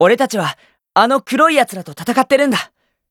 俺たちはあの黒い奴らと戦ってるんだ。